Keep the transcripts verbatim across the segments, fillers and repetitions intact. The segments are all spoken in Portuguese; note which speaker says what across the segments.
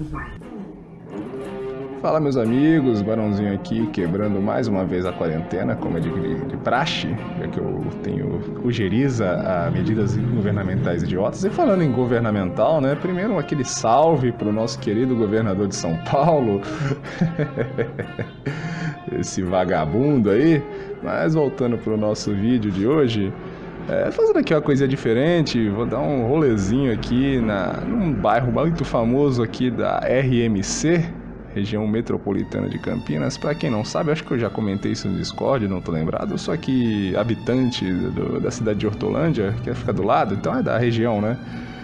Speaker 1: Fala, meus amigos, Barãozinho aqui, quebrando mais uma vez a quarentena, como é de, de praxe, já que eu tenho ujeriza a medidas governamentais idiotas. E falando em governamental, né, primeiro aquele salve para o nosso querido governador de São Paulo, esse vagabundo aí. Mas voltando para o nosso vídeo de hoje, é, fazendo aqui uma coisa diferente, vou dar um rolezinho aqui na, num bairro muito famoso aqui da R M C, região metropolitana de Campinas. Para quem não sabe, acho que eu já comentei isso no Discord, não tô lembrado. Eu sou aqui habitante do, da cidade de Hortolândia, que fica do lado, então é da região, né?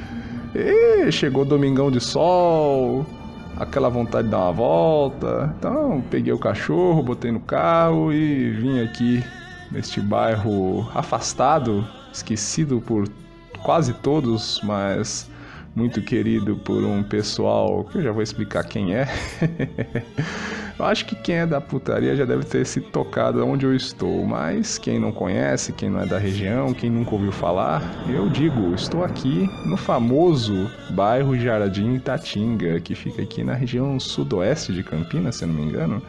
Speaker 1: E chegou domingão de sol, aquela vontade de dar uma volta. Então peguei o cachorro, botei no carro e vim aqui neste bairro afastado, esquecido por quase todos, mas muito querido por um pessoal que eu já vou explicar quem é. Eu acho que quem é da putaria já deve ter se tocado onde eu estou, mas quem não conhece, quem não é da região, quem nunca ouviu falar, eu digo, estou aqui no famoso bairro Jardim Itatinga, que fica aqui na região sudoeste de Campinas, se eu não me engano.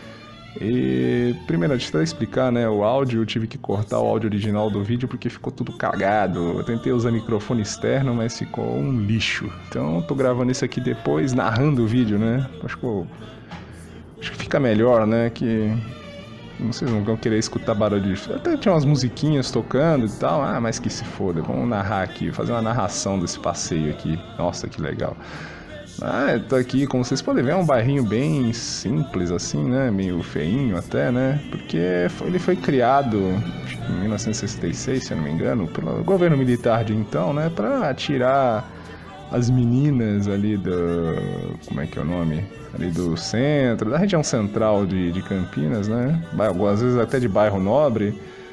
Speaker 1: E primeiro, deixa eu explicar, né, o áudio, eu tive que cortar o áudio original do vídeo porque ficou tudo cagado. Eu tentei usar microfone externo, mas ficou um lixo. Então tô gravando isso aqui depois, narrando o vídeo, né? Acho que, eu... Acho que fica melhor, né, que vocês não vão querer escutar barulho de... Até tinha umas musiquinhas tocando e tal, ah, mas que se foda, vamos narrar aqui, fazer uma narração desse passeio aqui. Nossa, que legal. Ah, eu tô aqui, como vocês podem ver, é um bairrinho bem simples, assim, né? Meio feinho até, né? Porque foi, ele foi criado em mil novecentos e sessenta e seis, se eu não me engano, pelo governo militar de então, né? Pra tirar as meninas ali do... Como é que é o nome? Ali do centro, da região central de, de Campinas, né? Às vezes até de bairro nobre.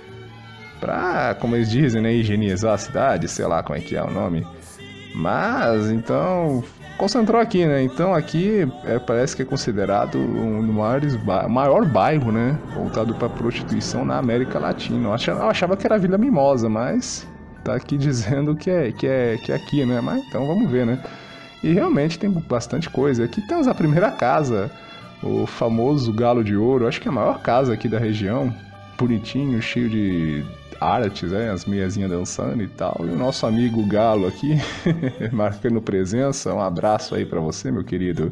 Speaker 1: Pra, como eles dizem, né? Higienizar a cidade, sei lá como é que é o nome. Mas, então... concentrou aqui, né? Então aqui é, parece que é considerado um dos maiores ba... maior bairro, né? Voltado para prostituição na América Latina. Eu achava, eu achava que era Vila Mimosa, mas tá aqui dizendo que é, que, é, que é aqui, né? Mas então vamos ver, né? E realmente tem bastante coisa. Aqui temos a primeira casa, o famoso Galo de Ouro. Acho que é a maior casa aqui da região. Bonitinho, cheio de artes, né? As meiazinhas dançando e tal. E o nosso amigo Galo aqui, marcando presença. Um abraço aí pra você, meu querido.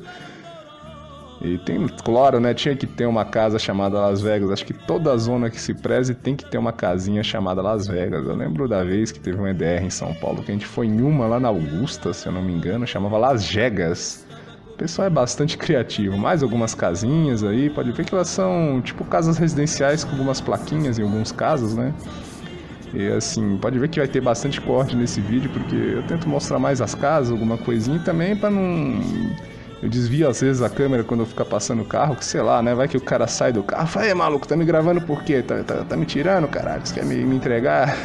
Speaker 1: E tem, claro, né? Tinha que ter uma casa chamada Las Vegas. Acho que toda zona que se preze tem que ter uma casinha chamada Las Vegas. Eu lembro da vez que teve um E D R em São Paulo, que a gente foi em uma lá na Augusta, se eu não me engano, chamava Las Vegas. O pessoal é bastante criativo. Mais algumas casinhas aí, pode ver que elas são tipo casas residenciais com algumas plaquinhas em alguns casos, né? E assim, pode ver que vai ter bastante corte nesse vídeo, porque eu tento mostrar mais as casas, alguma coisinha, e também pra não... Eu desvio às vezes a câmera quando eu ficar passando o carro, que sei lá, né? Vai que o cara sai do carro, fala, ei, maluco, tá me gravando por quê? Tá, tá, tá me tirando, caralho? Você quer me, me entregar?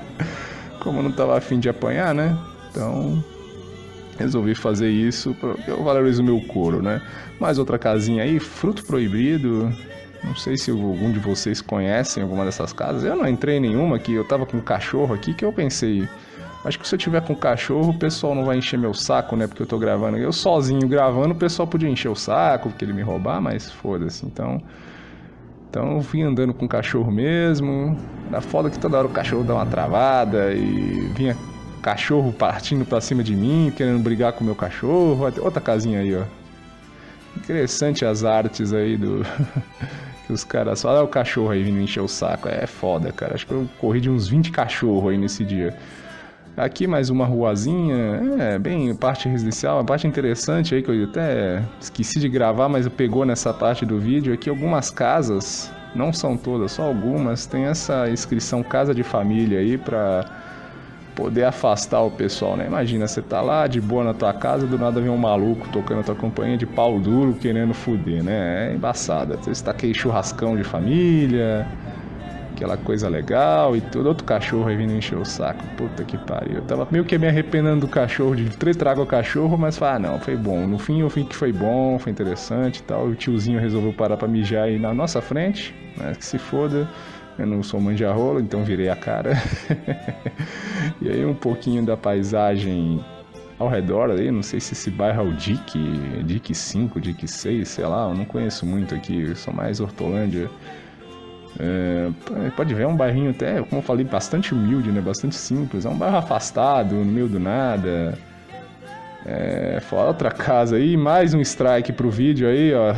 Speaker 1: Como eu não tava afim de apanhar, né? Então... resolvi fazer isso porque eu valorizo o meu couro, né? Mais outra casinha aí, Fruto Proibido. Não sei se algum de vocês conhecem alguma dessas casas. Eu não entrei em nenhuma, que eu tava com um cachorro aqui, que eu pensei... acho que se eu tiver com cachorro, o pessoal não vai encher meu saco, né? Porque eu tô gravando. Eu sozinho gravando, o pessoal podia encher o saco, porque ele me roubar, mas foda-se. Então... Então eu vim andando com o cachorro mesmo. Era foda que toda hora o cachorro dá uma travada e vinha... cachorro partindo pra cima de mim, querendo brigar com o meu cachorro. Outra casinha aí, ó. Interessante as artes aí do... que os caras falam. Olha o cachorro aí vindo encher o saco. É foda, cara. Acho que eu corri de uns vinte cachorros aí nesse dia. Aqui mais uma ruazinha. É, bem parte residencial. Uma parte interessante aí que eu até esqueci de gravar, mas pegou nessa parte do vídeo. Aqui algumas casas, não são todas, só algumas, tem essa inscrição Casa de Família aí pra... poder afastar o pessoal, né? Imagina, você tá lá de boa na tua casa, do nada vem um maluco tocando a tua companhia de pau duro, querendo foder, né? É embaçada. Você tá aquele churrascão de família, aquela coisa legal e tudo. Outro cachorro aí vindo encher o saco. Puta que pariu. Eu tava meio que me arrependendo do cachorro, de trago o cachorro, mas falei, ah, não, foi bom. No fim, eu vi que foi bom, foi interessante e tal. O tiozinho resolveu parar pra mijar aí na nossa frente, né? Que se foda. Eu não sou manjarrola, então virei a cara. E aí um pouquinho da paisagem ao redor aí, não sei se esse bairro é o D I C, D I C cinco, D I C seis, sei lá, eu não conheço muito aqui, eu sou mais Hortolândia. É, pode ver, é um bairrinho até, como eu falei, bastante humilde, né? Bastante simples. É um bairro afastado, no meio do nada. É, fora outra casa aí, mais um strike pro vídeo aí, ó.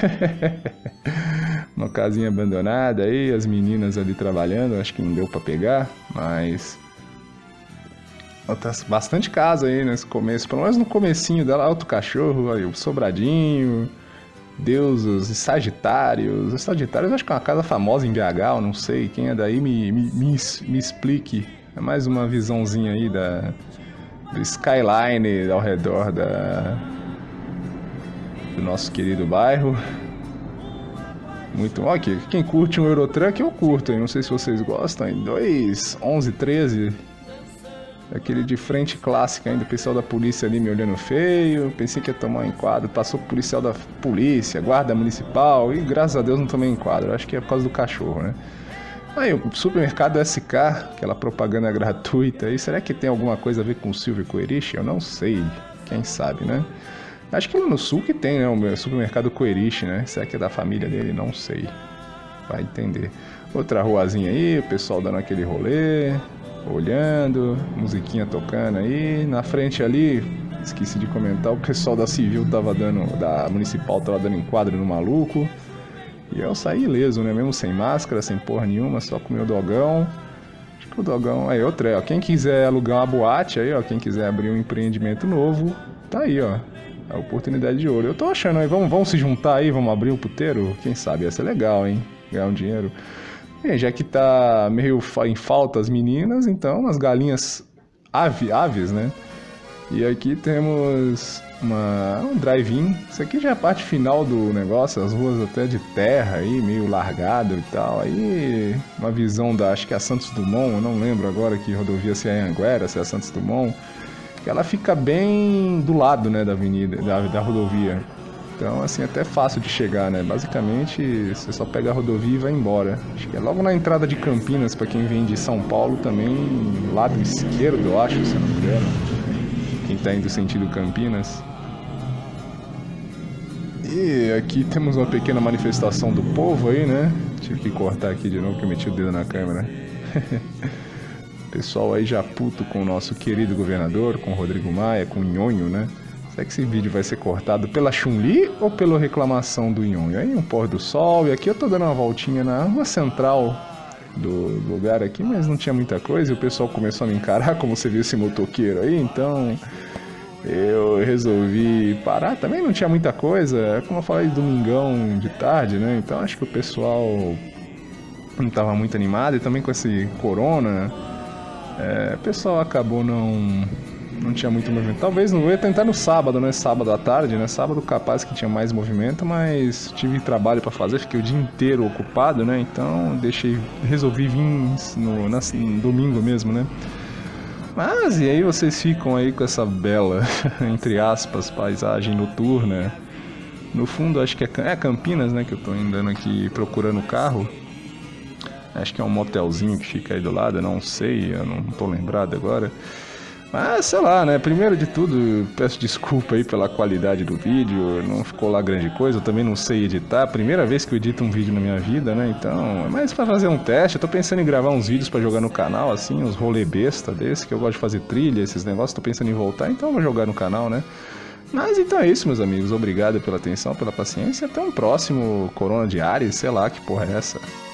Speaker 1: Uma casinha abandonada aí, as meninas ali trabalhando, acho que não deu pra pegar, mas... bastante casa aí nesse começo, pelo menos no comecinho dela, outro cachorro, aí, o Sobradinho... Deuses e Sagitários. Os Sagitários acho que é uma casa famosa em B H, eu não sei. Quem é daí me, me, me, me explique. É mais uma visãozinha aí da, do skyline ao redor da, do nosso querido bairro. Muito bom. Aqui, quem curte um Eurotruck eu curto. Eu não sei se vocês gostam. dois, onze, treze. Aquele de frente clássica ainda, o pessoal da polícia ali me olhando feio, pensei que ia tomar um enquadro, passou o policial da polícia, guarda municipal, e graças a Deus não tomei enquadro, acho que é por causa do cachorro, né? Aí, o supermercado S K, aquela propaganda gratuita aí, será que tem alguma coisa a ver com o Silvio Coerich? Eu não sei, quem sabe, né? Acho que lá no sul que tem, né, o supermercado Coerich, né? Será que é da família dele? Não sei, vai entender. Outra ruazinha aí, o pessoal dando aquele rolê... olhando, musiquinha tocando aí, na frente ali, esqueci de comentar, o pessoal da Civil tava dando, da Municipal tava dando enquadro no maluco, e eu saí ileso, né, mesmo sem máscara, sem porra nenhuma, só com o meu dogão, acho que o dogão, aí outra, ó, quem quiser alugar uma boate aí, ó, quem quiser abrir um empreendimento novo, tá aí, ó, a oportunidade de ouro, eu tô achando aí, vamos, vamos se juntar aí, vamos abrir um puteiro, quem sabe, ia ser legal, hein, ganhar um dinheiro. É, já que tá meio em falta as meninas, então as galinhas ave, aves, né? E aqui temos uma, um drive-in. Isso aqui já é a parte final do negócio, as ruas até de terra aí, meio largado e tal. Aí uma visão da, acho que é a Santos Dumont, eu não lembro agora que rodovia, se é Anhanguera, se é a Santos Dumont, que ela fica bem do lado, né, da avenida, da, da rodovia. Então, assim, até fácil de chegar, né? Basicamente, você só pega a rodovia e vai embora. Acho que é logo na entrada de Campinas, para quem vem de São Paulo também, lado esquerdo, eu acho, se eu não me engano. Quem tá indo sentido Campinas. E aqui temos uma pequena manifestação do povo aí, né? Tive que cortar aqui de novo, que eu meti o dedo na câmera. Pessoal aí já puto com o nosso querido governador, com o Rodrigo Maia, com o Nhonho, né? Será que esse vídeo vai ser cortado pela Chun-Li ou pela reclamação do Nhonho? Aí um pôr do sol, e aqui eu tô dando uma voltinha na rua central do lugar aqui, mas não tinha muita coisa, e o pessoal começou a me encarar como você viu esse motoqueiro aí, então eu resolvi parar. Também não tinha muita coisa, como eu falei, domingão de tarde, né? Então acho que o pessoal não tava muito animado, e também com esse corona, é, o pessoal acabou não... não tinha muito movimento. Talvez não, eu ia tentar no sábado, né? Sábado à tarde, né? Sábado capaz que tinha mais movimento, mas tive trabalho pra fazer, fiquei o dia inteiro ocupado, né? Então deixei, resolvi vir no, na, no domingo mesmo, né? Mas e aí vocês ficam aí com essa bela, entre aspas, paisagem noturna. No fundo acho que é, é Campinas, né? Que eu tô andando aqui procurando o carro. Acho que é um motelzinho que fica aí do lado, eu não sei, eu não tô lembrado agora. Mas, sei lá, né? Primeiro de tudo, peço desculpa aí pela qualidade do vídeo, não ficou lá grande coisa, eu também não sei editar, primeira vez que eu edito um vídeo na minha vida, né? Então, é mais pra fazer um teste, eu tô pensando em gravar uns vídeos pra jogar no canal, assim, uns rolê besta desse, que eu gosto de fazer trilha, esses negócios, tô pensando em voltar, então eu vou jogar no canal, né? Mas então é isso, meus amigos, obrigado pela atenção, pela paciência, até um próximo Corona de Ares, sei lá que porra é essa.